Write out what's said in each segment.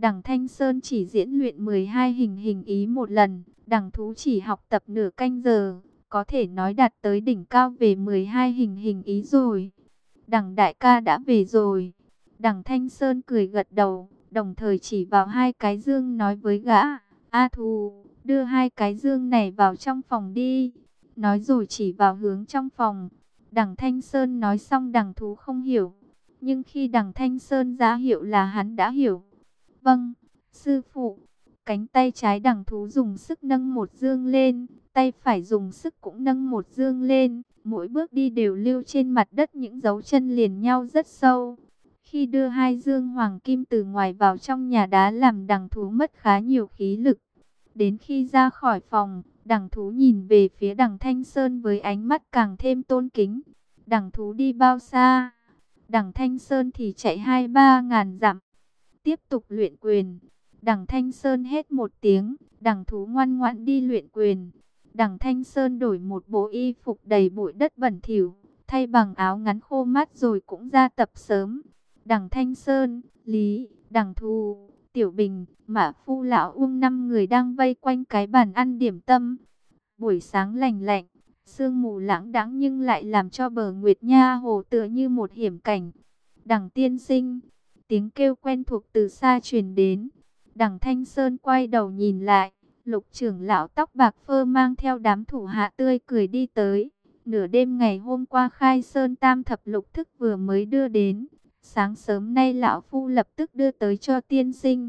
Đằng Thanh Sơn chỉ diễn luyện 12 hình hình ý một lần, đằng thú chỉ học tập nửa canh giờ, có thể nói đạt tới đỉnh cao về 12 hình hình ý rồi. Đằng đại ca đã về rồi. Đằng Thanh Sơn cười gật đầu, đồng thời chỉ vào hai cái dương nói với gã, A Thù, đưa hai cái dương này vào trong phòng đi. Nói rồi chỉ vào hướng trong phòng. Đằng Thanh Sơn nói xong đằng thú không hiểu. Nhưng khi đằng Thanh Sơn ra hiệu là hắn đã hiểu. Vâng, sư phụ. Cánh tay trái đằng thú dùng sức nâng một dương lên, tay phải dùng sức cũng nâng một dương lên. Mỗi bước đi đều lưu trên mặt đất những dấu chân liền nhau rất sâu. Khi đưa hai dương hoàng kim từ ngoài vào trong nhà đá làm đằng thú mất khá nhiều khí lực. Đến khi ra khỏi phòng, đằng thú nhìn về phía đằng Thanh Sơn với ánh mắt càng thêm tôn kính. Đằng thú đi bao xa? Đằng Thanh Sơn thì chạy 2-3 ngàn dặm. Tiếp tục luyện quyền. Đằng Thanh Sơn hét một tiếng, đằng thú ngoan ngoãn đi luyện quyền. Đằng Thanh Sơn đổi một bộ y phục đầy bụi đất bẩn thỉu, thay bằng áo ngắn khô mát rồi cũng ra tập sớm. Đằng Thanh Sơn, Lý, đằng Thù, Tiểu Bình, Mã Phu lão Uông 5 người đang vây quanh cái bàn ăn điểm tâm. Buổi sáng lành lạnh, sương mù lãng đãng nhưng lại làm cho bờ Nguyệt Nha hồ tựa như một hiểm cảnh. Đằng tiên sinh, tiếng kêu quen thuộc từ xa truyền đến. Đằng Thanh Sơn quay đầu nhìn lại, Lục trưởng lão tóc bạc phơ mang theo đám thủ hạ tươi cười đi tới. Nửa đêm ngày hôm qua khai sơn tam thập lục thức vừa mới đưa đến. Sáng sớm nay lão phu lập tức đưa tới cho tiên sinh.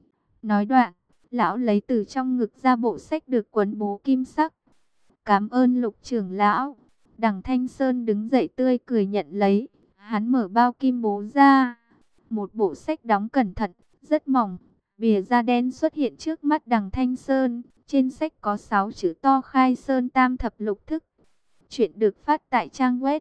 Nói đoạn, lão lấy từ trong ngực ra bộ sách được quấn bố kim sắc. Cảm ơn Lục trưởng lão. Đằng Thanh Sơn đứng dậy tươi cười nhận lấy. Hắn mở bao kim bố ra. Một bộ sách đóng cẩn thận, rất mỏng. Bìa da đen xuất hiện trước mắt đằng Thanh Sơn. Trên sách có 6 chữ to khai sơn tam thập lục thức. Chuyện được phát tại trang web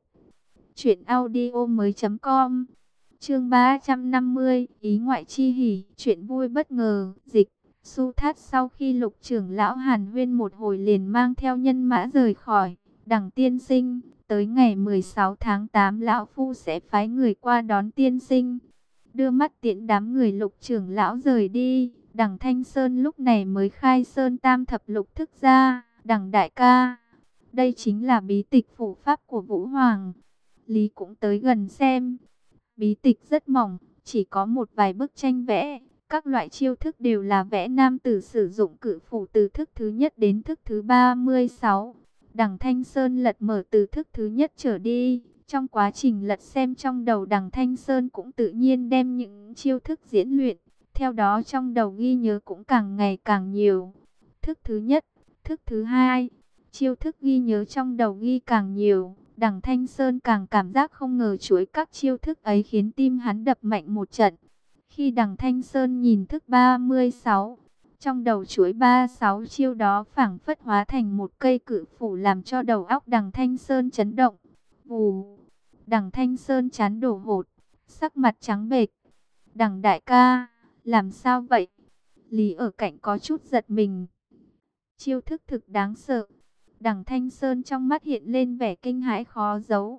truyệnaudiomoi.com. Chương 350, ý ngoại chi hỉ, chuyện vui bất ngờ, dịch. Su Thát sau khi Lục trưởng lão hàn huyên một hồi liền mang theo nhân mã rời khỏi. Đằng tiên sinh, tới ngày 16 tháng 8 lão phu sẽ phái người qua đón tiên sinh. Đưa mắt tiễn đám người Lục trưởng lão rời đi. Đằng Thanh Sơn lúc này mới khai sơn tam thập lục thức ra. Đằng đại ca, đây chính là bí tịch phủ pháp của Vũ Hoàng. Lý cũng tới gần xem. Bí tịch rất mỏng, chỉ có một vài bức tranh vẽ. Các loại chiêu thức đều là vẽ nam tử sử dụng cự phủ từ thức thứ nhất đến thức thứ 36. Đằng Thanh Sơn lật mở từ thức thứ nhất trở đi. Trong quá trình lật xem trong đầu đằng Thanh Sơn cũng tự nhiên đem những chiêu thức diễn luyện. Theo đó trong đầu ghi nhớ cũng càng ngày càng nhiều. Thức thứ nhất, thức thứ hai, chiêu thức ghi nhớ trong đầu ghi càng nhiều. Đằng Thanh Sơn càng cảm giác không ngờ chuỗi các chiêu thức ấy khiến tim hắn đập mạnh một trận. Khi đằng Thanh Sơn nhìn thức 36, trong đầu chuỗi 36 chiêu đó phảng phất hóa thành một cây cự phủ làm cho đầu óc đằng Thanh Sơn chấn động. Vù, đằng Thanh Sơn chán đổ hột, sắc mặt trắng bệch. Đằng đại ca, làm sao vậy? Lý ở cạnh có chút giật mình. Chiêu thức thực đáng sợ. Đằng Thanh Sơn trong mắt hiện lên vẻ kinh hãi khó giấu.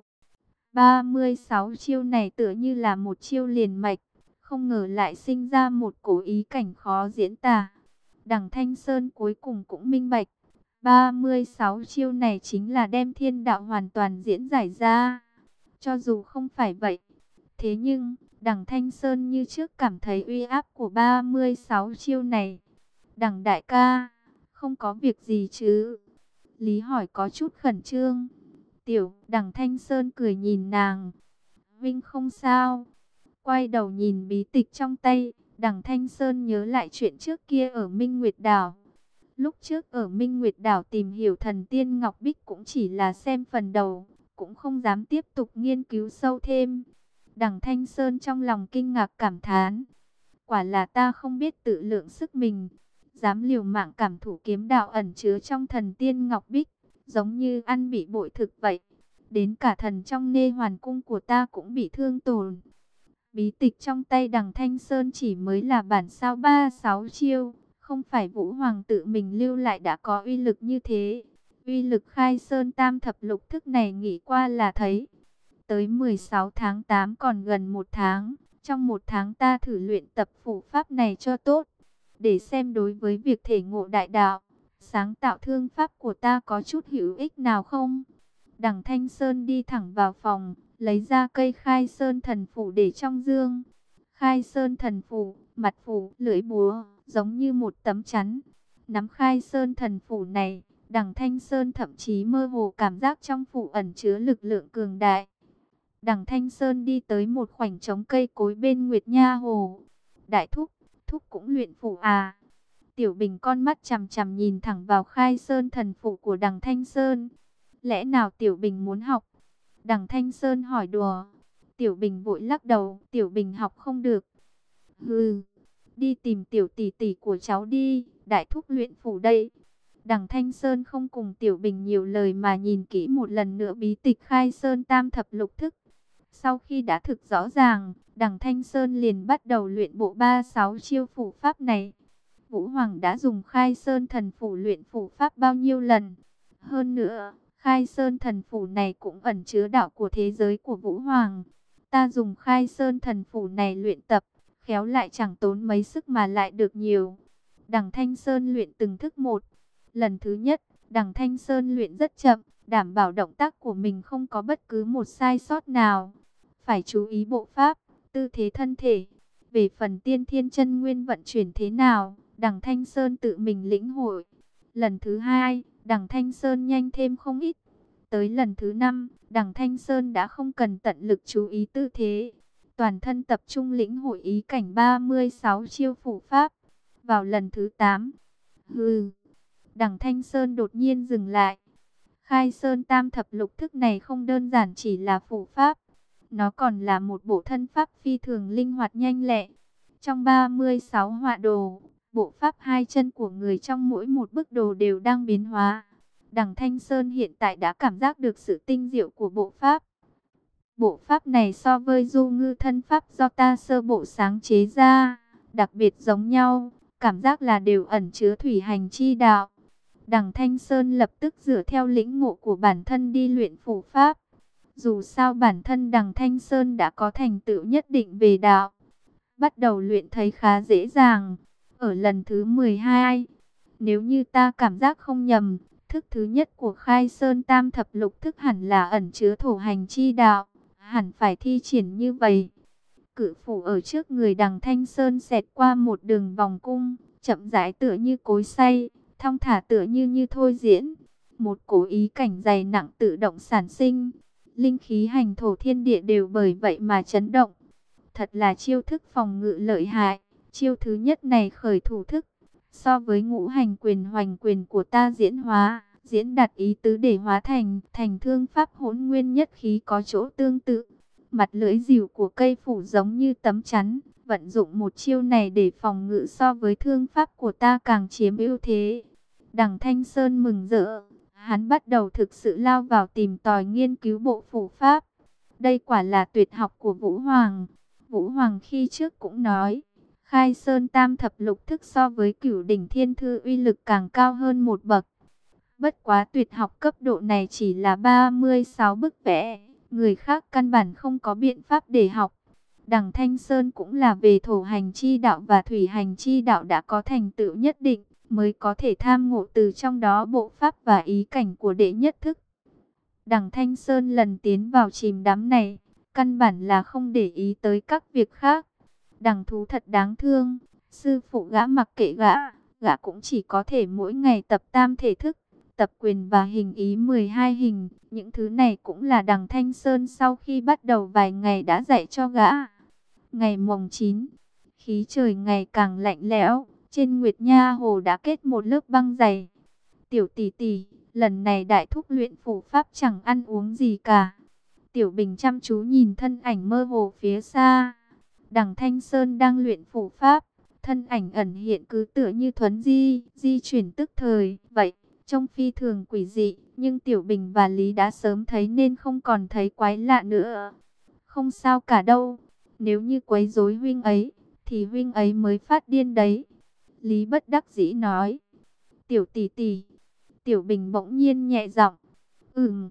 36 chiêu này tựa như là một chiêu liền mạch, không ngờ lại sinh ra một cổ ý cảnh khó diễn tả. Đằng Thanh Sơn cuối cùng cũng minh bạch, 36 chiêu này chính là đem thiên đạo hoàn toàn diễn giải ra. Cho dù không phải vậy, thế nhưng đằng Thanh Sơn như trước cảm thấy uy áp của 36 chiêu này. Đằng đại ca, không có việc gì chứ? Lý hỏi có chút khẩn trương. Tiểu, đằng Thanh Sơn cười nhìn nàng. Vinh không sao. Quay đầu nhìn bí tịch trong tay, đằng Thanh Sơn nhớ lại chuyện trước kia ở Minh Nguyệt Đảo. Lúc trước ở Minh Nguyệt Đảo tìm hiểu thần tiên Ngọc Bích cũng chỉ là xem phần đầu, cũng không dám tiếp tục nghiên cứu sâu thêm. Đằng Thanh Sơn trong lòng kinh ngạc cảm thán. Quả là ta không biết tự lượng sức mình, dám liều mạng cảm thụ kiếm đạo ẩn chứa trong thần tiên Ngọc Bích, giống như ăn bị bội thực vậy. Đến cả thần trong nê hoàn cung của ta cũng bị thương tổn. Bí tịch trong tay đằng Thanh Sơn chỉ mới là bản sao 36 chiêu, không phải Vũ Hoàng tự mình lưu lại đã có uy lực như thế. Uy lực khai sơn tam thập lục thức này nghĩ qua là thấy. Tới 16 tháng 8 còn gần một tháng, Trong 1 tháng ta thử luyện tập phù pháp này cho tốt, để xem đối với việc thể ngộ đại đạo, sáng tạo thương pháp của ta có chút hữu ích nào không. Đằng Thanh Sơn đi thẳng vào phòng, lấy ra cây khai sơn thần phủ để trong dương. Khai sơn thần phủ, mặt phủ, lưỡi búa, giống như một tấm chắn. Nắm khai sơn thần phủ này, Đằng Thanh Sơn thậm chí mơ hồ cảm giác trong phủ ẩn chứa lực lượng cường đại. Đằng Thanh Sơn đi tới một khoảnh trống cây cối bên Nguyệt Nha Hồ. Đại thúc, thúc cũng luyện phủ à? Tiểu Bình con mắt chằm chằm nhìn thẳng vào khai sơn thần phủ của Đằng Thanh Sơn. Lẽ nào Tiểu Bình muốn học? Đằng Thanh Sơn hỏi đùa. Tiểu Bình vội lắc đầu, Tiểu Bình học không được. Hừ, đi tìm tiểu tỷ tỷ của cháu đi, đại thúc luyện phủ đây. Đằng Thanh Sơn không cùng Tiểu Bình nhiều lời mà nhìn kỹ một lần nữa bí tịch khai sơn tam thập lục thức. Sau khi đã thực rõ ràng, Đằng Thanh Sơn liền bắt đầu luyện bộ 36 chiêu phủ pháp này. Vũ Hoàng đã dùng khai sơn thần phủ luyện phủ pháp bao nhiêu lần. Hơn nữa, khai sơn thần phủ này cũng ẩn chứa đạo của thế giới của Vũ Hoàng. Ta dùng khai sơn thần phủ này luyện tập, khéo lại chẳng tốn mấy sức mà lại được nhiều. Đằng Thanh Sơn luyện từng thức một. Lần thứ nhất, Đằng Thanh Sơn luyện rất chậm, đảm bảo động tác của mình không có bất cứ một sai sót nào. Phải chú ý bộ pháp, tư thế thân thể. Về phần tiên thiên chân nguyên vận chuyển thế nào, Đằng Thanh Sơn tự mình lĩnh hội. Lần thứ hai, Đằng Thanh Sơn nhanh thêm không ít. Tới lần thứ 5, Đằng Thanh Sơn đã không cần tận lực chú ý tư thế. Toàn thân tập trung lĩnh hội ý cảnh 36 chiêu phủ pháp. Vào lần thứ 8, Đằng Thanh Sơn đột nhiên dừng lại. Khai Sơn Tam Thập Lục Thức này không đơn giản chỉ là phủ pháp. Nó còn là một bộ thân pháp phi thường linh hoạt nhanh lẹ. Trong 36 họa đồ, bộ pháp hai chân của người trong mỗi một bức đồ đều đang biến hóa. Đằng Thanh Sơn hiện tại đã cảm giác được sự tinh diệu của bộ pháp. Bộ pháp này so với du ngư thân pháp do ta sơ bộ sáng chế ra, đặc biệt giống nhau, cảm giác là đều ẩn chứa thủy hành chi đạo. Đằng Thanh Sơn lập tức dựa theo lĩnh ngộ của bản thân đi luyện phủ pháp. Dù sao bản thân Đằng Thanh Sơn đã có thành tựu nhất định về đạo, bắt đầu luyện thấy khá dễ dàng. Ở lần thứ 12, nếu như ta cảm giác không nhầm, thức thứ nhất của khai sơn tam thập lục thức hẳn là ẩn chứa thổ hành chi đạo, hẳn phải thi triển như vậy. Cự phủ ở trước người Đằng Thanh Sơn xẹt qua một đường vòng cung, chậm rãi tựa như cối xay, thong thả tựa như thôi diễn. Một cổ ý cảnh dày nặng tự động sản sinh, linh khí hành thổ thiên địa đều bởi vậy mà chấn động. Thật là chiêu thức phòng ngự lợi hại. Chiêu thứ nhất này khởi thủ thức, so với ngũ hành quyền hoành quyền của ta diễn đạt ý tứ để hóa thành thương pháp hỗn nguyên nhất khí có chỗ tương tự. Mặt lưỡi dìu của cây phủ giống như tấm chắn, vận dụng một chiêu này để phòng ngự so với thương pháp của ta càng chiếm ưu thế. Đằng Thanh Sơn mừng rỡ, hắn bắt đầu thực sự lao vào tìm tòi nghiên cứu bộ phủ pháp. Đây quả là tuyệt học của Vũ Hoàng. Vũ Hoàng khi trước cũng nói, khai sơn tam thập lục thức so với cửu đỉnh thiên thư uy lực càng cao hơn một bậc. Bất quá tuyệt học cấp độ này chỉ là 36 bức vẽ, người khác căn bản không có biện pháp để học. Đằng Thanh Sơn cũng là về thổ hành chi đạo và thủy hành chi đạo đã có thành tựu nhất định, mới có thể tham ngộ từ trong đó bộ pháp và ý cảnh của đệ nhất thức. Đằng Thanh Sơn lần tiến vào chìm đắm này, căn bản là không để ý tới các việc khác. Đằng thú thật đáng thương, sư phụ gã mặc kệ gã cũng chỉ có thể mỗi ngày tập tam thể thức, tập quyền và hình ý 12 hình. Những thứ này cũng là Đằng Thanh Sơn sau khi bắt đầu vài ngày đã dạy cho gã. Ngày mồng 9, khí trời ngày càng lạnh lẽo, trên Nguyệt Nha Hồ đã kết một lớp băng dày. Tiểu tỷ tỷ, lần này đại thúc luyện phủ pháp chẳng ăn uống gì cả. Tiểu Bình chăm chú nhìn thân ảnh mơ hồ phía xa. Đằng Thanh Sơn đang luyện phủ pháp, thân ảnh ẩn hiện cứ tựa như thuấn di chuyển tức thời vậy, trông phi thường quỷ dị, nhưng Tiểu Bình và Lý đã sớm thấy nên không còn thấy quái lạ nữa. Không sao cả đâu, nếu như quấy rối huynh ấy, thì huynh ấy mới phát điên đấy. Lý bất đắc dĩ nói. Tiểu tỷ tỷ. Tiểu Bình bỗng nhiên nhẹ giọng.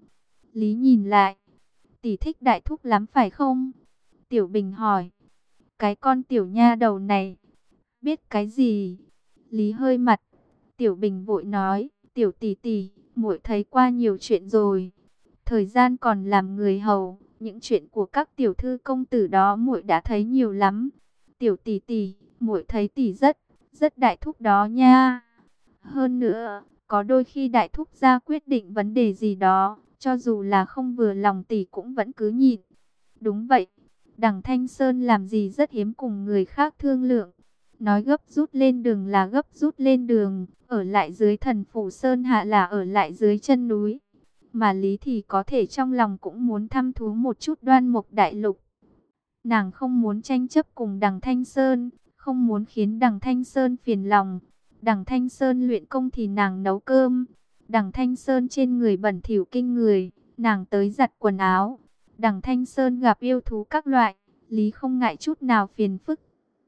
Lý nhìn lại. Tỷ thích đại thúc lắm phải không? Tiểu Bình hỏi. Cái con tiểu nha đầu này, biết cái gì? Lý hơi mặt, Tiểu Bình vội nói, tiểu tỷ tỷ, muội thấy qua nhiều chuyện rồi. Thời gian còn làm người hầu, những chuyện của các tiểu thư công tử đó muội đã thấy nhiều lắm. Tiểu tỷ tỷ, muội thấy tỷ rất đại thúc đó nha. Hơn nữa, có đôi khi đại thúc ra quyết định vấn đề gì đó, cho dù là không vừa lòng tỷ cũng vẫn cứ nhịn. Đúng vậy, đằng Thanh Sơn làm gì rất hiếm cùng người khác thương lượng. Nói gấp rút lên đường là gấp rút lên đường, ở lại dưới thần phủ Sơn Hạ là ở lại dưới chân núi. Mà Lý thì có thể trong lòng cũng muốn thăm thú một chút Đoan Mục Đại Lục. Nàng không muốn tranh chấp cùng đằng Thanh Sơn, không muốn khiến đằng Thanh Sơn phiền lòng. Đằng Thanh Sơn luyện công thì nàng nấu cơm. Đằng Thanh Sơn trên người bẩn thỉu kinh người, nàng tới giặt quần áo. Đằng Thanh Sơn gặp yêu thú các loại, Lý không ngại chút nào phiền phức.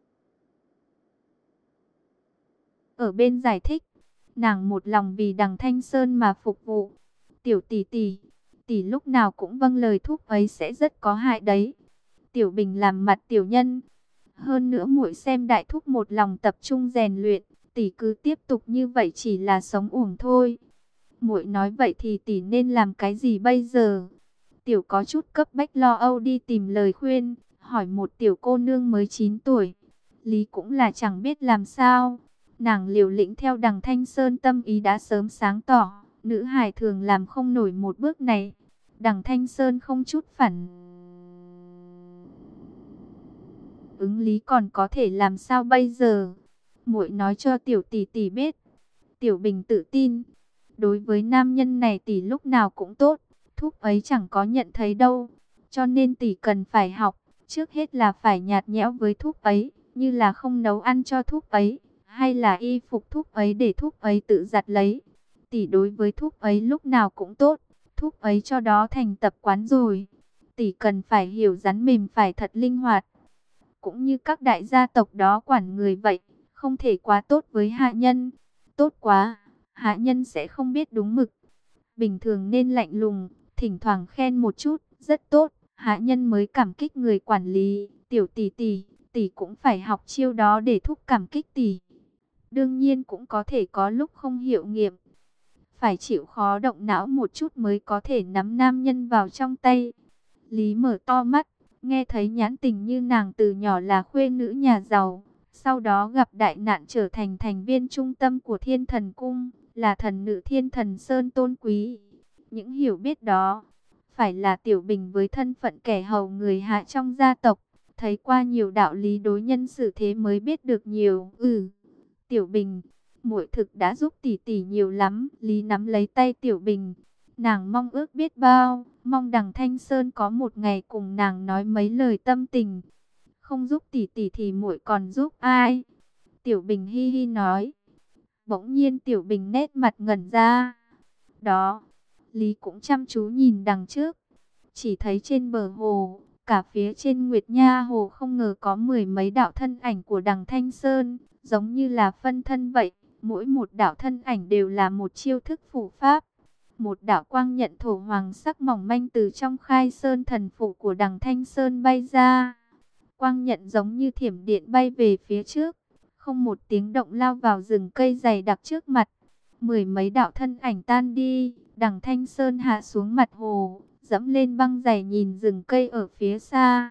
Ở bên giải thích, nàng một lòng vì đằng Thanh Sơn mà phục vụ. Tiểu tỷ tỷ, tỷ lúc nào cũng vâng lời thúc ấy sẽ rất có hại đấy. Tiểu Bình làm mặt tiểu nhân. Hơn nữa muội xem đại thúc một lòng tập trung rèn luyện, tỷ cứ tiếp tục như vậy chỉ là sống uổng thôi. Muội nói vậy thì tỷ nên làm cái gì bây giờ? Tiểu có chút cấp bách lo âu đi tìm lời khuyên, hỏi một tiểu cô nương mới 9 tuổi. Lý cũng là chẳng biết làm sao. Nàng liều lĩnh theo đằng Thanh Sơn tâm ý đã sớm sáng tỏ, nữ hài thường làm không nổi một bước này. Đằng Thanh Sơn không chút phản ứng, Lý còn có thể làm sao bây giờ? Muội nói cho tiểu tỷ tỷ biết. Tiểu Bình tự tin, đối với nam nhân này tỷ lúc nào cũng tốt, thúc ấy chẳng có nhận thấy đâu. Cho nên tỷ cần phải học, trước hết là phải nhạt nhẽo với thúc ấy, như là không nấu ăn cho thúc ấy, hay là y phục thúc ấy để thúc ấy tự giặt lấy. Tỷ đối với thúc ấy lúc nào cũng tốt, thúc ấy cho đó thành tập quán rồi. Tỷ cần phải hiểu rắn mềm phải thật linh hoạt. Cũng như các đại gia tộc đó quản người vậy, không thể quá tốt với hạ nhân. Tốt quá, hạ nhân sẽ không biết đúng mực. Bình thường nên lạnh lùng, thỉnh thoảng khen một chút, rất tốt, hạ nhân mới cảm kích người quản lý. Tiểu tỷ tỷ, tỷ cũng phải học chiêu đó để thúc cảm kích tỷ. Đương nhiên cũng có thể có lúc không hiệu nghiệm. Phải chịu khó động não một chút mới có thể nắm nam nhân vào trong tay. Lý mở to mắt, nghe thấy nhãn tình như nàng từ nhỏ là khuê nữ nhà giàu. Sau đó gặp đại nạn trở thành thành viên trung tâm của Thiên Thần Cung, là thần nữ Thiên Thần Sơn tôn quý. Những hiểu biết đó, phải là Tiểu Bình với thân phận kẻ hầu người hạ trong gia tộc, thấy qua nhiều đạo lý đối nhân xử thế mới biết được nhiều. Tiểu Bình, muội thực đã giúp tỷ tỷ nhiều lắm. Lý nắm lấy tay Tiểu Bình, nàng mong ước biết bao, mong đằng Thanh Sơn có một ngày cùng nàng nói mấy lời tâm tình. Không giúp tỷ tỷ thì muội còn giúp ai? Tiểu Bình hi hi nói. Bỗng nhiên Tiểu Bình nét mặt ngẩn ra. Đó, Lý cũng chăm chú nhìn đằng trước. Chỉ thấy trên bờ hồ, cả phía trên Nguyệt Nha hồ không ngờ có mười mấy đạo thân ảnh của đằng Thanh Sơn, giống như là phân thân vậy. Mỗi một đạo thân ảnh đều là một chiêu thức phù pháp. Một đạo quang nhận thổ hoàng sắc mỏng manh từ trong khai sơn thần phủ của đằng Thanh Sơn bay ra. Quang nhận giống như thiểm điện bay về phía trước, không một tiếng động lao vào rừng cây dày đặc trước mặt. Mười mấy đạo thân ảnh tan đi, đằng Thanh Sơn hạ xuống mặt hồ, dẫm lên băng dày nhìn rừng cây ở phía xa.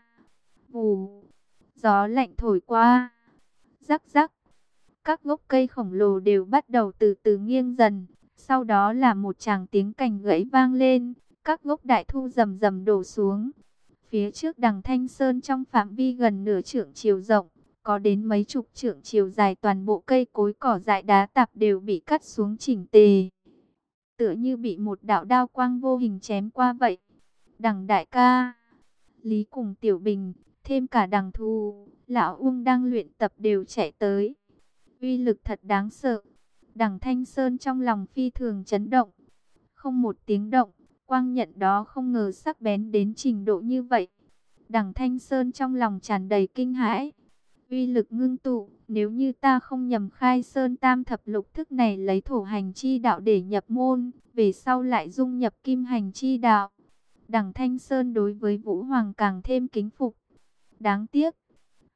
Vù, gió lạnh thổi qua, rắc rắc, các gốc cây khổng lồ đều bắt đầu từ từ nghiêng dần. Sau đó là một tràng tiếng cành gãy vang lên, các gốc đại thụ rầm rầm đổ xuống. Phía trước đằng Thanh Sơn trong phạm vi gần nửa trượng chiều rộng, có đến mấy chục trượng chiều dài, toàn bộ cây cối cỏ dại đá tạp đều bị cắt xuống chỉnh tề. Tựa như bị một đạo đao quang vô hình chém qua vậy. Đằng đại ca, Lý cùng Tiểu Bình, thêm cả đằng Thu, lão Uông đang luyện tập đều chạy tới. Uy lực thật đáng sợ. Đằng Thanh Sơn trong lòng phi thường chấn động. Không một tiếng động, quang nhận đó không ngờ sắc bén đến trình độ như vậy. Đằng Thanh Sơn trong lòng tràn đầy kinh hãi. Uy lực ngưng tụ, nếu như ta không nhầm, khai sơn tam thập lục thức này lấy thổ hành chi đạo để nhập môn, về sau lại dung nhập kim hành chi đạo. Đằng Thanh Sơn đối với Vũ Hoàng càng thêm kính phục. Đáng tiếc,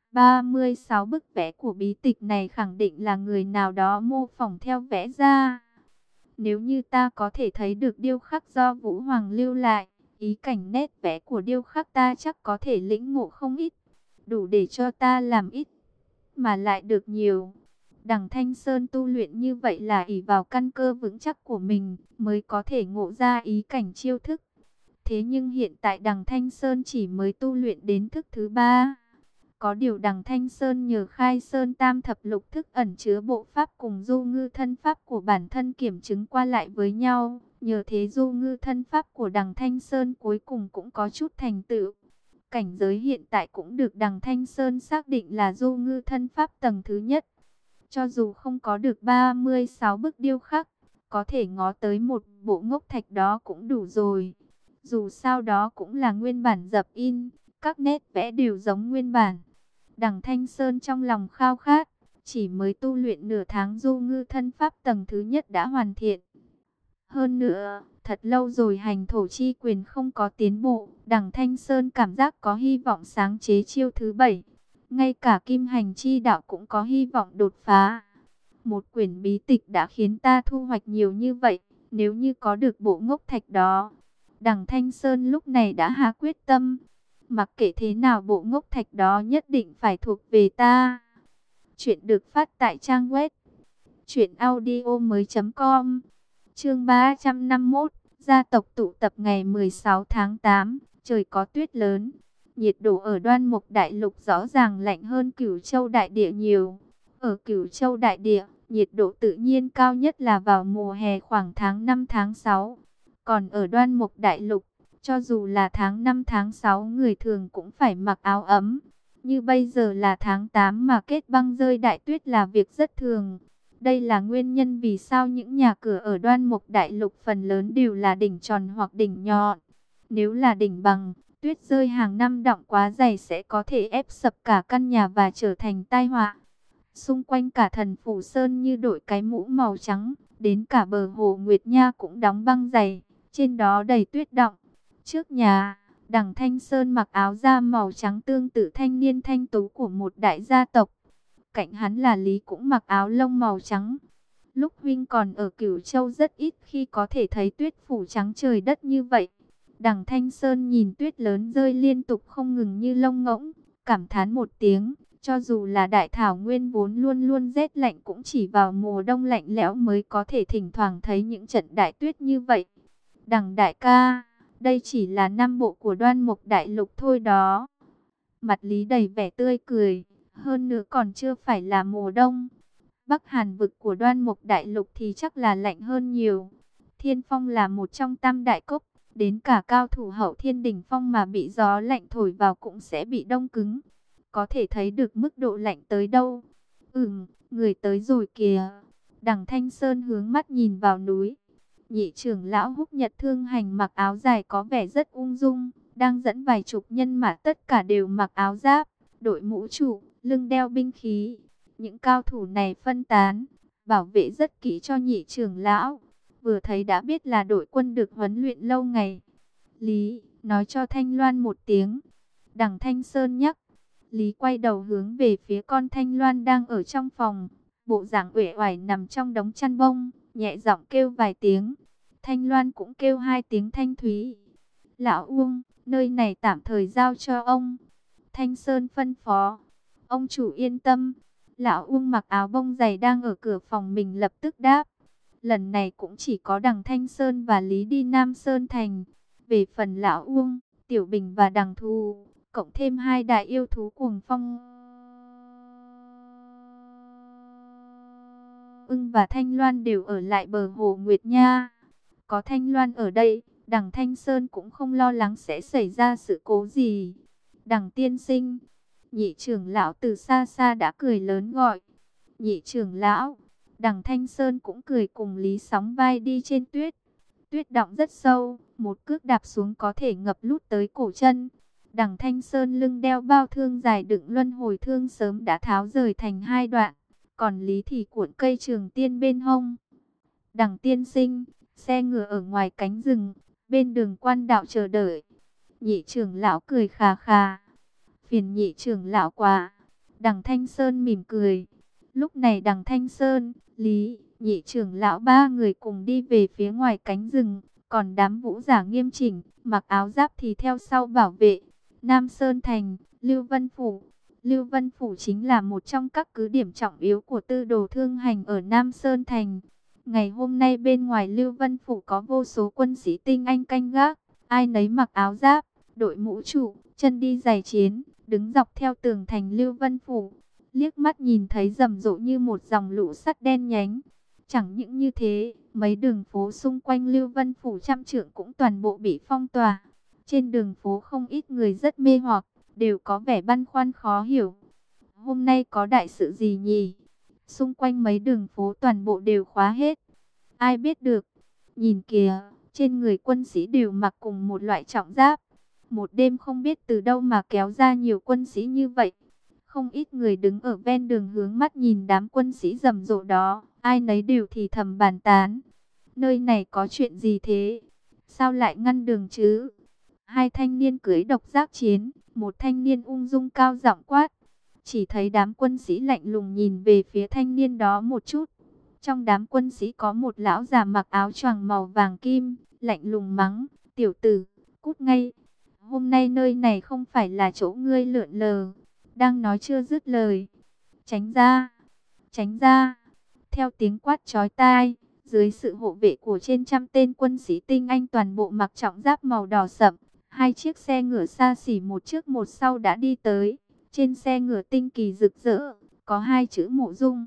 36 bức vẽ của bí tịch này khẳng định là người nào đó mô phỏng theo vẽ ra. Nếu như ta có thể thấy được điêu khắc do Vũ Hoàng lưu lại, ý cảnh nét vẽ của điêu khắc ta chắc có thể lĩnh ngộ không ít, đủ để cho ta làm ít, mà lại được nhiều. Đằng Thanh Sơn tu luyện như vậy là ỷ vào căn cơ vững chắc của mình, mới có thể ngộ ra ý cảnh chiêu thức. Thế nhưng hiện tại đằng Thanh Sơn chỉ mới tu luyện đến thức thứ 3. Có điều đằng Thanh Sơn nhờ khai sơn tam thập lục thức ẩn chứa bộ pháp cùng du ngư thân pháp của bản thân kiểm chứng qua lại với nhau. Nhờ thế du ngư thân pháp của đằng Thanh Sơn cuối cùng cũng có chút thành tựu. Cảnh giới hiện tại cũng được đằng Thanh Sơn xác định là du ngư thân pháp tầng thứ nhất. Cho dù không có được 36 bức điêu khắc, có thể ngó tới một bộ ngốc thạch đó cũng đủ rồi. Dù sao đó cũng là nguyên bản dập in, các nét vẽ đều giống nguyên bản. Đằng Thanh Sơn trong lòng khao khát, chỉ mới tu luyện nửa tháng du ngư thân pháp tầng thứ nhất đã hoàn thiện. Hơn nữa, thật lâu rồi hành thổ chi quyền không có tiến bộ, đằng Thanh Sơn cảm giác có hy vọng sáng chế chiêu thứ 7. Ngay cả kim hành chi đạo cũng có hy vọng đột phá. Một quyển bí tịch đã khiến ta thu hoạch nhiều như vậy, nếu như có được bộ ngốc thạch đó. Đằng Thanh Sơn lúc này đã hạ quyết tâm. Mặc kệ thế nào bộ ngốc thạch đó nhất định phải thuộc về ta. Chuyện được phát tại trang web truyệnaudiomoi.com. Chương 351, gia tộc tụ tập ngày 16 tháng 8, trời có tuyết lớn. Nhiệt độ ở Đoan Mục Đại Lục rõ ràng lạnh hơn Cửu Châu Đại Địa nhiều. Ở Cửu Châu Đại Địa, nhiệt độ tự nhiên cao nhất là vào mùa hè khoảng tháng 5 tháng 6. Còn ở Đoan Mục Đại Lục, cho dù là tháng 5 tháng 6 người thường cũng phải mặc áo ấm. Như bây giờ là tháng 8 mà kết băng rơi đại tuyết là việc rất thường. Đây là nguyên nhân vì sao những nhà cửa ở Đoan Mục Đại Lục phần lớn đều là đỉnh tròn hoặc đỉnh nhọn. Nếu là đỉnh bằng, tuyết rơi hàng năm đọng quá dày sẽ có thể ép sập cả căn nhà và trở thành tai họa. Xung quanh cả Thần Phủ Sơn như đội cái mũ màu trắng, đến cả bờ hồ Nguyệt Nha cũng đóng băng dày, trên đó đầy tuyết đọng. Trước nhà, đằng Thanh Sơn mặc áo da màu trắng tương tự thanh niên thanh tú của một đại gia tộc. Cạnh hắn là Lý cũng mặc áo lông màu trắng. Lúc huynh còn ở Cửu Châu rất ít khi có thể thấy tuyết phủ trắng trời đất như vậy. Đằng Thanh Sơn nhìn tuyết lớn rơi liên tục không ngừng như lông ngỗng, cảm thán một tiếng. Cho dù là đại thảo nguyên vốn luôn luôn rét lạnh cũng chỉ vào mùa đông lạnh lẽo mới có thể thỉnh thoảng thấy những trận đại tuyết như vậy. Đằng đại ca, đây chỉ là nam bộ của Đoan Mục Đại Lục thôi đó. Mặt Lý đầy vẻ tươi cười, hơn nữa còn chưa phải là mùa đông. Bắc Hàn vực của Đoan Mục Đại Lục thì chắc là lạnh hơn nhiều. Thiên Phong là một trong tam đại cốc, đến cả cao thủ hậu thiên đỉnh phong mà bị gió lạnh thổi vào cũng sẽ bị đông cứng. Có thể thấy được mức độ lạnh tới đâu. Người tới rồi kìa. Đằng Thanh Sơn hướng mắt nhìn vào núi. Nhị trưởng lão Húc Nhật Thương Hành mặc áo dài có vẻ rất ung dung, đang dẫn vài chục nhân mã tất cả đều mặc áo giáp, đội mũ trụ, lưng đeo binh khí. Những cao thủ này phân tán, bảo vệ rất kỹ cho nhị trưởng lão. Vừa thấy đã biết là đội quân được huấn luyện lâu ngày. Lý, nói cho Thanh Loan một tiếng. Đằng Thanh Sơn nhắc. Lý quay đầu hướng về phía con Thanh Loan đang ở trong phòng. Bộ dạng uể oải nằm trong đống chăn bông, nhẹ giọng kêu vài tiếng. Thanh Loan cũng kêu hai tiếng thanh thúy. Lão Uông, nơi này tạm thời giao cho ông. Thanh Sơn phân phó. Ông chủ yên tâm. Lão Uông mặc áo bông dày đang ở cửa phòng mình lập tức đáp. Lần này cũng chỉ có đằng Thanh Sơn và Lý đi Nam Sơn Thành. Về phần Lão Uông, Tiểu Bình và đằng Thù, cộng thêm hai đại yêu thú Cuồng Phong Ưng và Thanh Loan đều ở lại bờ hồ Nguyệt Nha. Có Thanh Loan ở đây, đằng Thanh Sơn cũng không lo lắng sẽ xảy ra sự cố gì. Đằng tiên sinh, nhị trưởng lão từ xa xa đã cười lớn gọi. Nhị trưởng lão, đằng Thanh Sơn cũng cười cùng Lý sóng vai đi trên tuyết. Tuyết đọng rất sâu, một cước đạp xuống có thể ngập lút tới cổ chân. Đằng Thanh Sơn lưng đeo bao thương dài đựng luân hồi thương sớm đã tháo rời thành hai đoạn. Còn Lý thì cuộn cây trường tiên bên hông. Đằng tiên sinh, xe ngựa ở ngoài cánh rừng, bên đường quan đạo chờ đợi. Nhị trưởng lão cười khà khà. Phiền nhị trưởng lão quá. Đằng Thanh Sơn mỉm cười. Lúc này Đằng Thanh Sơn, Lý, Nhị trưởng lão ba người cùng đi về phía ngoài cánh rừng. Còn đám vũ giả nghiêm chỉnh, mặc áo giáp thì theo sau bảo vệ. Nam Sơn Thành, Lưu Vân Phủ. Lưu Vân Phủ chính là một trong các cứ điểm trọng yếu của tư đồ thương hành ở Nam Sơn Thành. Ngày hôm nay bên ngoài Lưu Vân Phủ có vô số quân sĩ tinh anh canh gác. Ai nấy mặc áo giáp, đội mũ trụ, chân đi giày chiến, đứng dọc theo tường thành Lưu Vân Phủ. Liếc mắt nhìn thấy rầm rộ như một dòng lũ sắt đen nhánh. Chẳng những như thế, mấy đường phố xung quanh Lưu Vân Phủ trăm trượng cũng toàn bộ bị phong tỏa. Trên đường phố không ít người rất mê hoặc, đều có vẻ băn khoăn khó hiểu. Hôm nay có đại sự gì nhỉ? Xung quanh mấy đường phố toàn bộ đều khóa hết. Ai biết được? Nhìn kìa, trên người quân sĩ đều mặc cùng một loại trọng giáp. Một đêm không biết từ đâu mà kéo ra nhiều quân sĩ như vậy. Không ít người đứng ở ven đường hướng mắt nhìn đám quân sĩ rầm rộ đó. Ai nấy đều thì thầm bàn tán. Nơi này có chuyện gì thế? Sao lại ngăn đường chứ? Hai thanh niên cưỡi độc giác chiến. Một thanh niên ung dung cao giọng quát. Chỉ thấy đám quân sĩ lạnh lùng nhìn về phía thanh niên đó một chút. Trong đám quân sĩ có một lão già mặc áo choàng màu vàng kim, lạnh lùng mắng, tiểu tử, cút ngay. Hôm nay nơi này không phải là chỗ ngươi lượn lờ. Đang nói chưa dứt lời. Tránh ra, tránh ra. Theo tiếng quát chói tai, dưới sự hộ vệ của trên trăm tên quân sĩ tinh anh toàn bộ mặc trọng giáp màu đỏ sậm. Hai chiếc xe ngựa xa xỉ một trước một sau đã đi tới. Trên xe ngựa tinh kỳ rực rỡ, có hai chữ Mộ Dung.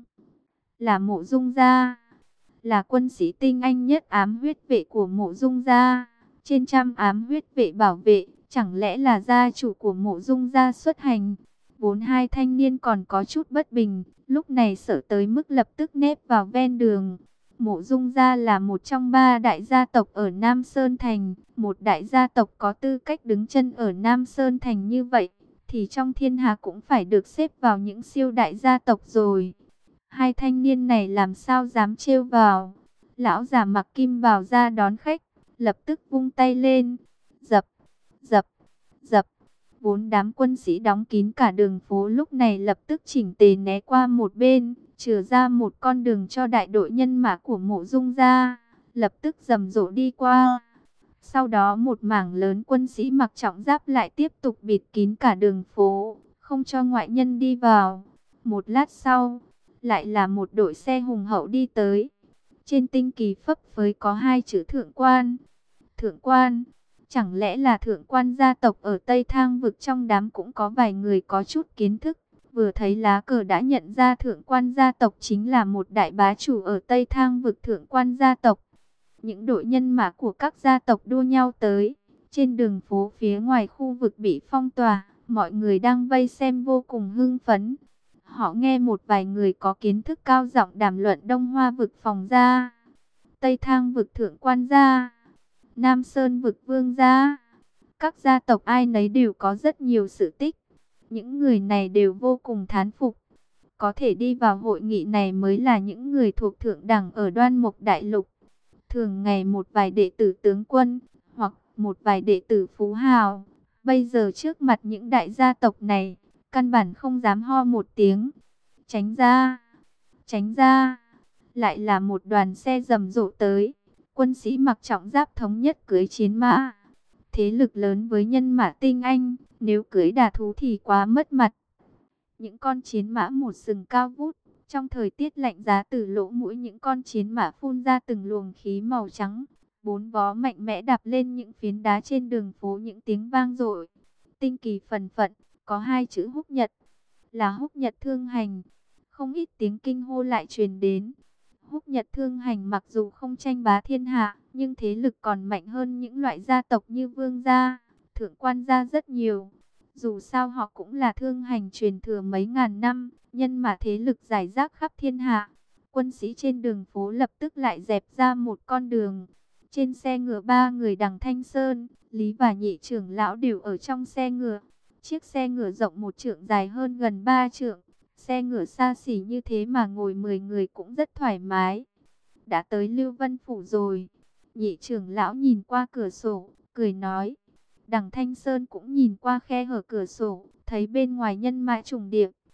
Là Mộ Dung gia, là quân sĩ tinh anh nhất ám huyết vệ của Mộ Dung gia. Trên trăm ám huyết vệ bảo vệ, chẳng lẽ là gia chủ của Mộ Dung gia xuất hành? Vốn hai thanh niên còn có chút bất bình, lúc này sợ tới mức lập tức nép vào ven đường. Mộ Dung gia là một trong ba đại gia tộc ở Nam Sơn Thành. Một đại gia tộc có tư cách đứng chân ở Nam Sơn Thành như vậy, thì trong thiên hạ cũng phải được xếp vào những siêu đại gia tộc rồi. Hai thanh niên này làm sao dám trêu vào. Lão già mặc kim bào ra đón khách, lập tức vung tay lên. Dập, dập, dập. Vốn đám quân sĩ đóng kín cả đường phố lúc này lập tức chỉnh tề né qua một bên, chừa ra một con đường cho đại đội nhân mã của Mộ Dung gia, lập tức rầm rộ đi qua. Sau đó một mảng lớn quân sĩ mặc trọng giáp lại tiếp tục bịt kín cả đường phố, không cho ngoại nhân đi vào. Một lát sau, lại là một đội xe hùng hậu đi tới. Trên tinh kỳ phấp phới có hai chữ thượng quan. Thượng quan, chẳng lẽ là thượng quan gia tộc ở Tây Thang vực? Trong đám cũng có vài người có chút kiến thức. Vừa thấy lá cờ đã nhận ra thượng quan gia tộc chính là một đại bá chủ ở Tây Thang vực thượng quan gia tộc. Những đội nhân mã của các gia tộc đua nhau tới. Trên đường phố phía ngoài khu vực bị phong tỏa, mọi người đang vây xem vô cùng hưng phấn. Họ nghe một vài người có kiến thức cao giọng đàm luận Đông Hoa vực phòng gia, Tây Thang vực thượng quan gia, Nam Sơn vực vương gia. Các gia tộc ai nấy đều có rất nhiều sự tích. Những người này đều vô cùng thán phục. Có thể đi vào hội nghị này mới là những người thuộc thượng đẳng ở Đoan Mục Đại Lục. Thường ngày một vài đệ tử tướng quân, hoặc một vài đệ tử phú hào. Bây giờ trước mặt những đại gia tộc này, căn bản không dám ho một tiếng. Tránh ra, tránh ra. Lại là một đoàn xe rầm rộ tới. Quân sĩ mặc trọng giáp thống nhất cưỡi chiến mã. Thế lực lớn với nhân mã tinh anh, nếu cưỡi đà thú thì quá mất mặt. Những con chiến mã một sừng cao vút, trong thời tiết lạnh giá từ lỗ mũi những con chiến mã phun ra từng luồng khí màu trắng. Bốn vó mạnh mẽ đạp lên những phiến đá trên đường phố, những tiếng vang dội. Tinh kỳ phần phận, có hai chữ Húc Nhật, là Húc Nhật Thương Hành. Không ít tiếng kinh hô lại truyền đến. Húc Nhật Thương Hành mặc dù không tranh bá thiên hạ, nhưng thế lực còn mạnh hơn những loại gia tộc như Vương gia, Thượng quan gia rất nhiều. Dù sao họ cũng là thương hành truyền thừa mấy ngàn năm, nhân mà thế lực rải rác khắp thiên hạ. Quân sĩ trên đường phố lập tức lại dẹp ra một con đường. Trên xe ngựa ba người Đằng Thanh Sơn, Lý và Nhị trưởng lão đều ở trong xe ngựa. Chiếc xe ngựa rộng một trượng dài hơn gần 3 trượng. Xe ngựa xa xỉ như thế mà ngồi 10 người cũng rất thoải mái. Đã tới Lưu Vân Phủ rồi. Nhị trưởng lão nhìn qua cửa sổ, cười nói. Đằng Thanh Sơn cũng nhìn qua khe hở cửa sổ, thấy bên ngoài nhân mã trùng điệp.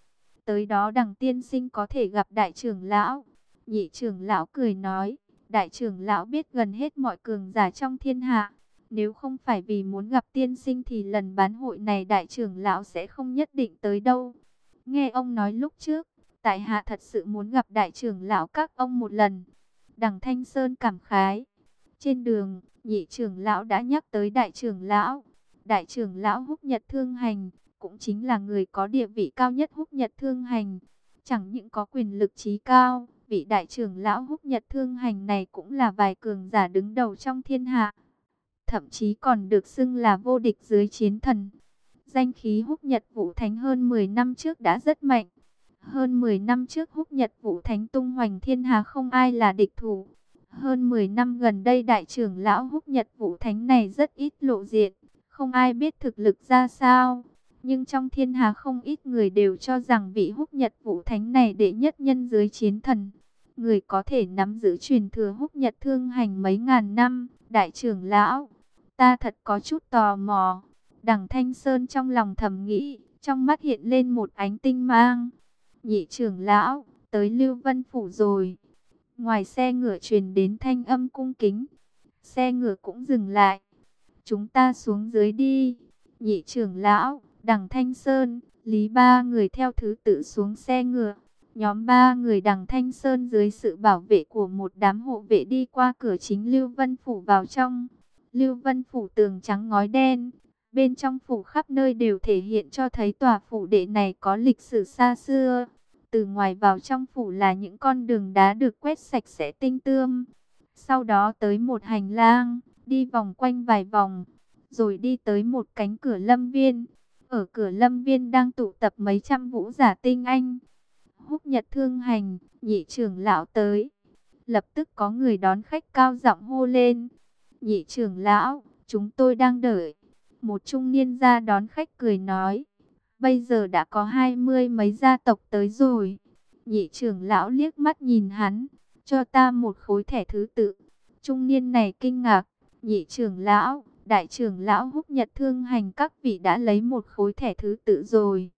tới đó Đằng tiên sinh có thể gặp đại trưởng lão. Nhị trưởng lão cười nói, đại trưởng lão biết gần hết mọi cường giả trong thiên hạ. Nếu không phải vì muốn gặp tiên sinh thì lần bán hội này đại trưởng lão sẽ không nhất định tới đâu. Nghe ông nói lúc trước, tại hạ thật sự muốn gặp đại trưởng lão các ông một lần. Đằng Thanh Sơn cảm khái. Trên đường, nhị trưởng lão đã nhắc tới đại trưởng lão. Đại trưởng lão Húc Nhật Thương Hành, cũng chính là người có địa vị cao nhất Húc Nhật Thương Hành. Chẳng những có quyền lực trí cao, vị đại trưởng lão Húc Nhật Thương Hành này cũng là vài cường giả đứng đầu trong thiên hạ. Thậm chí còn được xưng là vô địch dưới chiến thần. Danh khí Húc Nhật Vũ Thánh hơn 10 năm trước đã rất mạnh. Hơn 10 năm trước Húc Nhật Vũ Thánh tung hoành thiên hà không ai là địch thủ. Hơn 10 năm gần đây đại trưởng lão Húc Nhật Vũ Thánh này rất ít lộ diện. Không ai biết thực lực ra sao. Nhưng trong thiên hà không ít người đều cho rằng vị Húc Nhật Vũ Thánh này đệ nhất nhân dưới chiến thần. Người có thể nắm giữ truyền thừa Húc Nhật Thương Hành mấy ngàn năm. Đại trưởng lão, ta thật có chút tò mò. Đằng Thanh Sơn trong lòng thầm nghĩ, trong mắt hiện lên một ánh tinh mang. Nhị trưởng lão, tới Lưu Vân Phủ rồi. Ngoài xe ngựa truyền đến thanh âm cung kính. Xe ngựa cũng dừng lại. Chúng ta xuống dưới đi. Nhị trưởng lão, Đằng Thanh Sơn, Lý ba người theo thứ tự xuống xe ngựa. Nhóm ba người Đằng Thanh Sơn dưới sự bảo vệ của một đám hộ vệ đi qua cửa chính Lưu Vân Phủ vào trong. Lưu Vân Phủ tường trắng ngói đen. Bên trong phủ khắp nơi đều thể hiện cho thấy tòa phủ đệ này có lịch sử xa xưa. Từ ngoài vào trong phủ là những con đường đá được quét sạch sẽ tinh tươm. Sau đó tới một hành lang, đi vòng quanh vài vòng, rồi đi tới một cánh cửa lâm viên. Ở cửa lâm viên đang tụ tập mấy trăm vũ giả tinh anh. Húc Nhật Thương Hành, nhị trưởng lão tới. Lập tức có người đón khách cao giọng hô lên. Nhị trưởng lão, chúng tôi đang đợi. Một trung niên ra đón khách cười nói. Bây giờ đã có 20 mấy gia tộc tới rồi. Nhị trưởng lão liếc mắt nhìn hắn. Cho ta một khối thẻ thứ tự. Trung niên này kinh ngạc. Nhị trưởng lão, đại trưởng lão Húc Nhật Thương Hành các vị đã lấy một khối thẻ thứ tự rồi.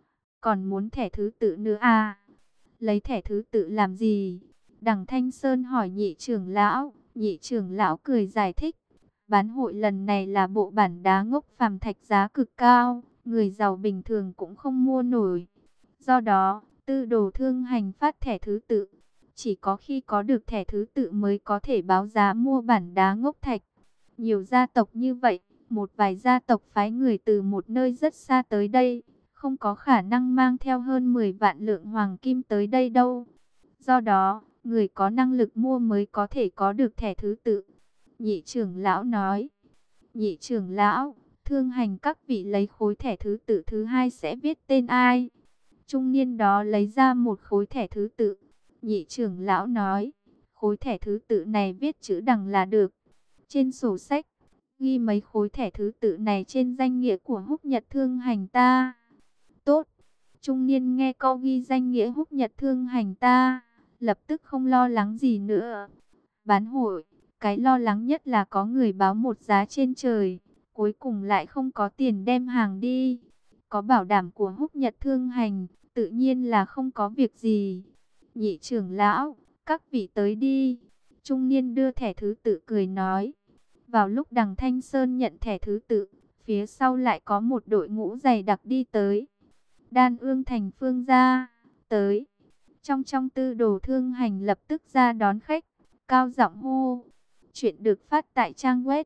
Còn muốn thẻ thứ tự nữa à? Lấy thẻ thứ tự làm gì? Đằng Thanh Sơn hỏi nhị trưởng lão. Nhị trưởng lão cười giải thích. Bán hội lần này là bộ bản đá ngốc phàm thạch giá cực cao. Người giàu bình thường cũng không mua nổi. Do đó, Tư Đồ Thương Hành phát thẻ thứ tự. Chỉ có khi có được thẻ thứ tự mới có thể báo giá mua bản đá ngốc thạch. Nhiều gia tộc như vậy, một vài gia tộc phái người từ một nơi rất xa tới đây, không có khả năng mang theo hơn 10 vạn lượng hoàng kim tới đây đâu. Do đó, người có năng lực mua mới có thể có được thẻ thứ tự. Nhị trưởng lão nói. Nhị trưởng lão, Thương Hành các vị lấy khối thẻ thứ tự thứ hai sẽ viết tên ai? Trung niên đó lấy ra một khối thẻ thứ tự. Nhị trưởng lão nói, khối thẻ thứ tự này viết chữ Đằng là được. Trên sổ sách, ghi mấy khối thẻ thứ tự này trên danh nghĩa của Húc Nhật Thương Hành ta. Tốt, trung niên nghe câu ghi danh nghĩa Húc Nhật Thương Hành ta, lập tức không lo lắng gì nữa. Bán hội, cái lo lắng nhất là có người báo một giá trên trời, cuối cùng lại không có tiền đem hàng đi. Có bảo đảm của Húc Nhật Thương Hành, tự nhiên là không có việc gì. Nhị trưởng lão, các vị tới đi. Trung niên đưa thẻ thứ tự cười nói. Vào lúc Đằng Thanh Sơn nhận thẻ thứ tự, phía sau lại có một đội ngũ dày đặc đi tới. Đan Ương Thành Phương gia tới. Trong Tư Đồ Thương Hành lập tức ra đón khách, cao giọng hô. Chuyện được phát tại trang web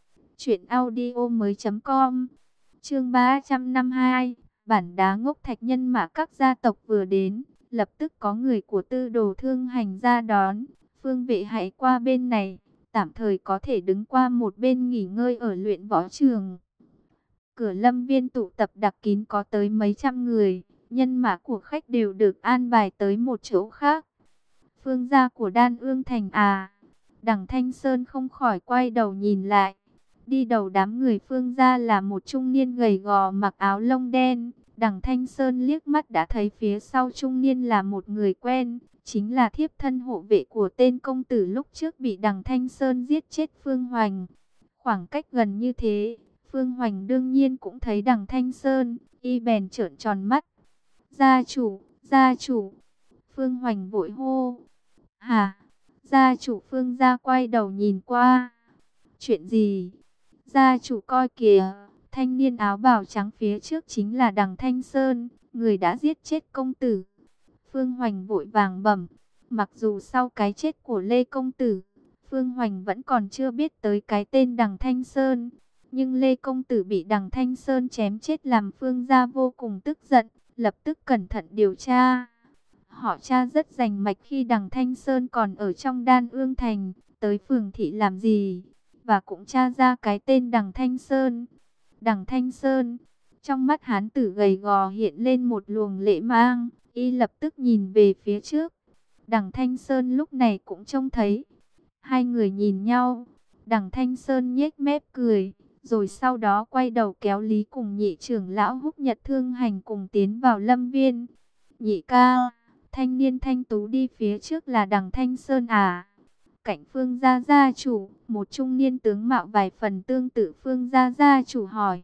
truyệnaudiomoi.com. Chương 352, bản đá ngốc thạch nhân mã các gia tộc vừa đến, lập tức có người của Tư Đồ Thương Hành ra đón. Phương vệ hãy qua bên này, tạm thời có thể đứng qua một bên nghỉ ngơi ở luyện võ trường. Cửa lâm viên tụ tập đặc kín có tới mấy trăm người, nhân mã của khách đều được an bài tới một chỗ khác. Phương gia của Đan Ương Thành à? Đằng Thanh Sơn không khỏi quay đầu nhìn lại. Đi đầu đám người Phương gia là một trung niên gầy gò mặc áo lông đen. Đằng Thanh Sơn liếc mắt đã thấy phía sau trung niên là một người quen, chính là thiếp thân hộ vệ của tên công tử lúc trước bị Đằng Thanh Sơn giết chết Phương Hoành. Khoảng cách gần như thế, Phương Hoành đương nhiên cũng thấy Đằng Thanh Sơn, y bèn trợn tròn mắt. Gia chủ. Phương Hoành vội hô. Hả? Gia chủ Phương gia quay đầu nhìn qua. Chuyện gì? Gia chủ coi kìa, thanh niên áo bào trắng phía trước chính là Đằng Thanh Sơn, người đã giết chết công tử. Phương Hoành vội vàng bẩm, mặc dù sau cái chết của Lê công tử, Phương Hoành vẫn còn chưa biết tới cái tên Đằng Thanh Sơn. Nhưng Lê công tử bị Đằng Thanh Sơn chém chết làm Phương gia vô cùng tức giận, lập tức cẩn thận điều tra. Họ tra rất rành mạch khi Đằng Thanh Sơn còn ở trong Đan Ương Thành, tới phường thị làm gì, và cũng tra ra cái tên Đằng Thanh Sơn. Đằng Thanh Sơn, trong mắt hán tử gầy gò hiện lên một luồng lệ mang, y lập tức nhìn về phía trước. Đằng Thanh Sơn lúc này cũng trông thấy. Hai người nhìn nhau, Đằng Thanh Sơn nhếch mép cười, rồi sau đó quay đầu kéo Lý cùng nhị trưởng lão Húc Nhật Thương Hành cùng tiến vào lâm viên. Nhị ca, thanh niên thanh tú đi phía trước là Đằng Thanh Sơn à? Cạnh Phương gia gia chủ, một trung niên tướng mạo vài phần tương tự Phương gia gia chủ hỏi.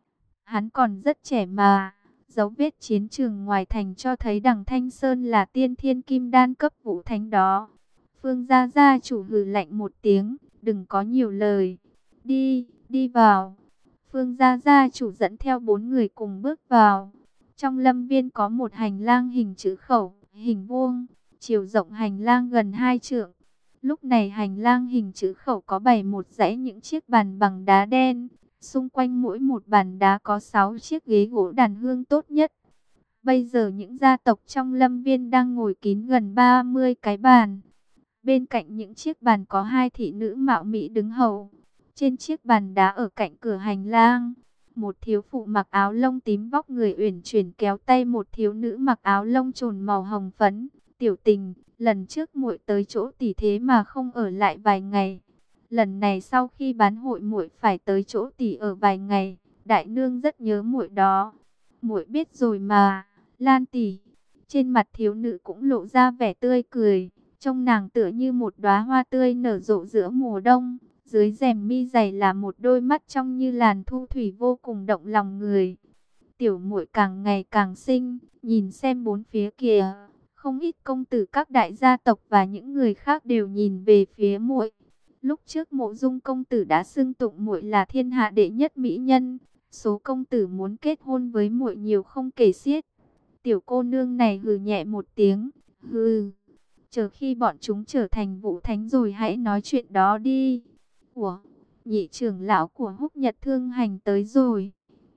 Hắn còn rất trẻ mà, dấu vết chiến trường ngoài thành cho thấy Đằng Thanh Sơn là tiên thiên kim đan cấp vũ thánh đó. Phương gia gia chủ hừ lạnh một tiếng, đừng có nhiều lời. Đi, đi vào. Phương gia gia chủ dẫn theo 4 người cùng bước vào. Trong lâm viên có một hành lang hình chữ khẩu, hình vuông, chiều rộng hành lang gần 2 trượng. Lúc này hành lang hình chữ khẩu có bày một dãy những chiếc bàn bằng đá đen. Xung quanh mỗi một bàn đá có 6 chiếc ghế gỗ đàn hương tốt nhất. Bây giờ những gia tộc trong lâm viên đang ngồi kín gần 30 cái bàn. Bên cạnh những chiếc bàn có 2 thị nữ mạo mỹ đứng hầu. Trên chiếc bàn đá ở cạnh cửa hành lang, một thiếu phụ mặc áo lông tím vóc người uyển chuyển kéo tay một thiếu nữ mặc áo lông trồn màu hồng phấn. Tiểu Tình, lần trước muội tới chỗ tỷ thế mà không ở lại vài ngày. Lần này sau khi bán hội muội phải tới chỗ tỷ ở vài ngày. Đại nương rất nhớ muội đó. Muội biết rồi mà, Lan tỷ. Trên mặt thiếu nữ cũng lộ ra vẻ tươi cười, trông nàng tựa như một đóa hoa tươi nở rộ giữa mùa đông. Dưới rèm mi dày là một đôi mắt trong như làn thu thủy vô cùng động lòng người. Tiểu muội càng ngày càng xinh, nhìn xem bốn phía kìa, không ít công tử các đại gia tộc và những người khác đều nhìn về phía muội. Lúc trước Mộ Dung công tử đã xưng tụng muội là thiên hạ đệ nhất mỹ nhân, số công tử muốn kết hôn với muội nhiều không kể xiết. Tiểu cô nương này hừ nhẹ một tiếng, hừ, chờ khi bọn chúng trở thành vũ thánh rồi hãy nói chuyện đó đi. Ủa, nhị trưởng lão của Húc Nhật Thương Hành tới rồi.